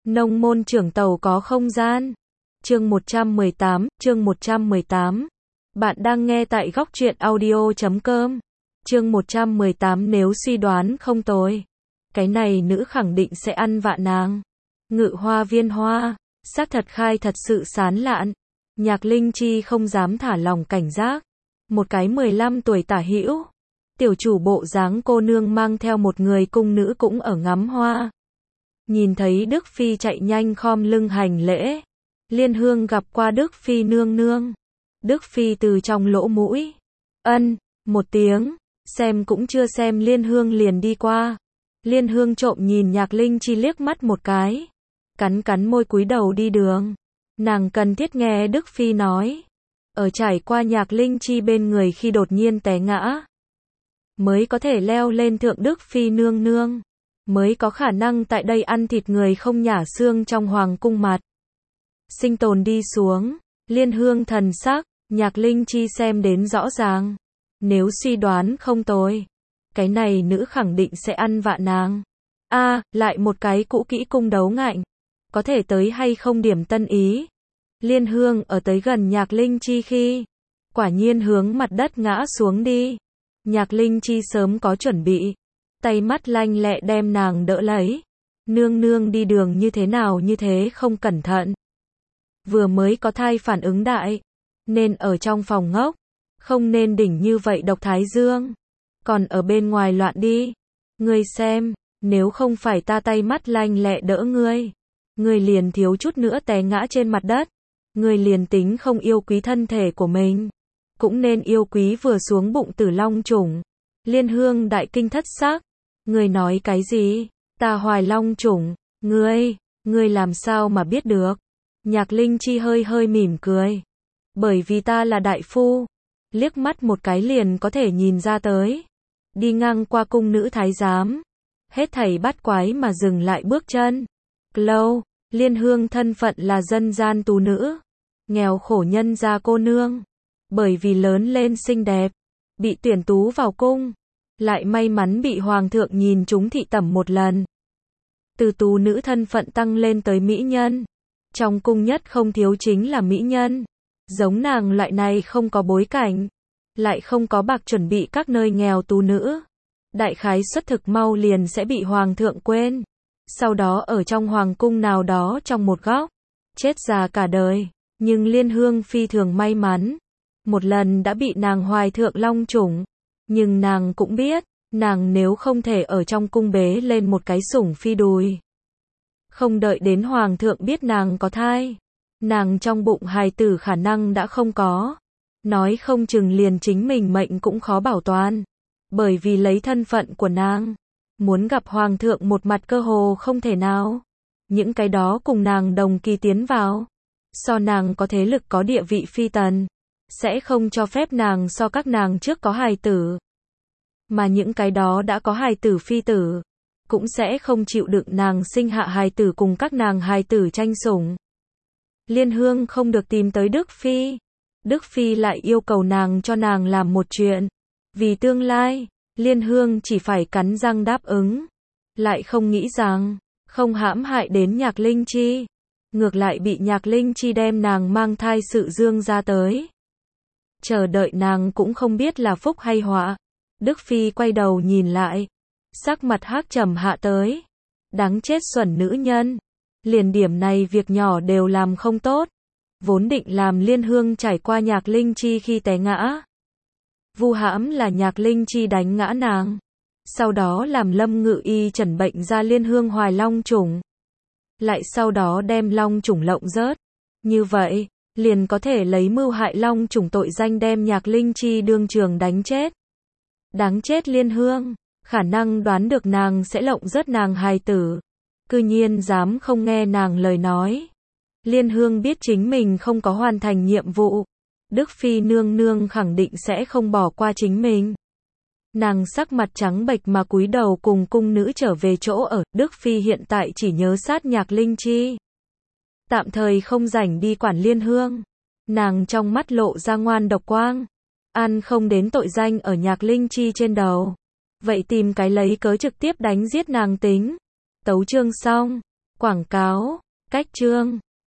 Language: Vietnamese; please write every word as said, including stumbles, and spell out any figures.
Nông môn trưởng tàu có không gian. Chương một trăm mười tám, chương một trăm mười tám. Bạn đang nghe tại góc truyện audio chấm com. Chương một trăm mười tám nếu suy đoán không tồi. Cái này nữ khẳng định sẽ ăn vạ nàng. Ngự hoa viên hoa, xác thật khai thật sự sán lạn. Nhạc Linh Chi không dám thả lòng cảnh giác. Một cái mười lăm tuổi tả hữu. Tiểu chủ bộ dáng cô nương mang theo một người cung nữ cũng ở ngắm hoa. Nhìn thấy Đức Phi chạy nhanh khom lưng hành lễ. Liên Hương gặp qua Đức Phi nương nương. Đức Phi từ trong lỗ mũi. Ân, một tiếng, xem cũng chưa xem Liên Hương liền đi qua. Liên Hương trộm nhìn Nhạc Linh Chi liếc mắt một cái. Cắn cắn môi cúi đầu đi đường. Nàng cần thiết nghe Đức Phi nói. Ở trải qua Nhạc Linh Chi bên người khi đột nhiên té ngã. Mới có thể leo lên thượng Đức Phi nương nương. Mới có khả năng tại đây ăn thịt người không nhả xương trong hoàng cung mặt. Sinh tồn đi xuống, Liên Hương thần sắc, Nhạc Linh Chi xem đến rõ ràng. Nếu suy đoán không tồi, cái này nữ khẳng định sẽ ăn vạ nàng. A, à, lại một cái cũ kỹ cung đấu ngạnh. Có thể tới hay không điểm tân ý. Liên Hương ở tới gần Nhạc Linh Chi khi, quả nhiên hướng mặt đất ngã xuống đi. Nhạc Linh Chi sớm có chuẩn bị. Tay mắt lanh lẹ đem nàng đỡ lấy. Nương nương đi đường như thế nào như thế không cẩn thận. Vừa mới có thai phản ứng đại. Nên ở trong phòng ngốc. Không nên đỉnh như vậy độc thái dương. Còn ở bên ngoài loạn đi. Ngươi xem, nếu không phải ta tay mắt lanh lẹ đỡ ngươi. Ngươi liền thiếu chút nữa té ngã trên mặt đất. Ngươi liền tính không yêu quý thân thể của mình. Cũng nên yêu quý vừa xuống bụng tử long chủng. Liên Hương đại kinh thất sắc. Ngươi nói cái gì? Ta hoài long chủng. Ngươi, ngươi làm sao mà biết được? Nhạc Linh Chi hơi hơi mỉm cười. Bởi vì ta là đại phu. Liếc mắt một cái liền có thể nhìn ra tới. Đi ngang qua cung nữ thái giám. Hết thảy bắt quái mà dừng lại bước chân. Lâu, Liên Hương thân phận là dân gian tú nữ. Nghèo khổ nhân gia cô nương. Bởi vì lớn lên xinh đẹp. Bị tuyển tú vào cung. Lại may mắn bị hoàng thượng nhìn trúng thị tẩm một lần. Từ tú nữ thân phận tăng lên tới mỹ nhân. Trong cung nhất không thiếu chính là mỹ nhân. Giống nàng loại này không có bối cảnh. Lại không có bạc chuẩn bị các nơi nghèo tú nữ. Đại khái xuất thực mau liền sẽ bị hoàng thượng quên. Sau đó ở trong hoàng cung nào đó trong một góc. Chết già cả đời. Nhưng Liên Hương phi thường may mắn. Một lần đã bị nàng hoài thượng long chủng. Nhưng nàng cũng biết, nàng nếu không thể ở trong cung bế lên một cái sủng phi đùi. Không đợi đến hoàng thượng biết nàng có thai. Nàng trong bụng hài tử khả năng đã không có. Nói không chừng liền chính mình mệnh cũng khó bảo toàn. Bởi vì lấy thân phận của nàng. Muốn gặp hoàng thượng một mặt cơ hồ không thể nào. Những cái đó cùng nàng đồng kỳ tiến vào. So nàng có thế lực có địa vị phi tần. Sẽ không cho phép nàng so các nàng trước có hài tử. Mà những cái đó đã có hài tử phi tử. Cũng sẽ không chịu đựng nàng sinh hạ hài tử cùng các nàng hài tử tranh sủng. Liên Hương không được tìm tới Đức Phi. Đức Phi lại yêu cầu nàng cho nàng làm một chuyện. Vì tương lai, Liên Hương chỉ phải cắn răng đáp ứng. Lại không nghĩ rằng, không hãm hại đến Nhạc Linh Chi. Ngược lại bị Nhạc Linh Chi đem nàng mang thai sự dương ra tới. Chờ đợi nàng cũng không biết là phúc hay họa. Đức Phi quay đầu nhìn lại. Sắc mặt hắc trầm hạ tới. Đáng chết xuẩn nữ nhân. Liền điểm này việc nhỏ đều làm không tốt. Vốn định làm Liên Hương trải qua Nhạc Linh Chi khi té ngã. Vu hãm là Nhạc Linh Chi đánh ngã nàng. Sau đó làm Lâm Ngự Y chẩn bệnh ra Liên Hương hoài long chủng. Lại sau đó đem long chủng lộng rớt. Như vậy, liền có thể lấy mưu hại long chủng tội danh đem Nhạc Linh Chi đương trường đánh chết. Đáng chết Liên Hương. Khả năng đoán được nàng sẽ lộng rớt nàng hài tử. Cư nhiên dám không nghe nàng lời nói. Liên Hương biết chính mình không có hoàn thành nhiệm vụ. Đức Phi nương nương khẳng định sẽ không bỏ qua chính mình. Nàng sắc mặt trắng bệch mà cúi đầu cùng cung nữ trở về chỗ ở. Đức Phi hiện tại chỉ nhớ sát Nhạc Linh Chi. Tạm thời không rảnh đi quản Liên Hương. Nàng trong mắt lộ ra ngoan độc quang. Ăn không đến tội danh ở Nhạc Linh Chi trên đầu. Vậy tìm cái lấy cớ trực tiếp đánh giết nàng tính. Tấu chương xong. Quảng cáo, cách chương.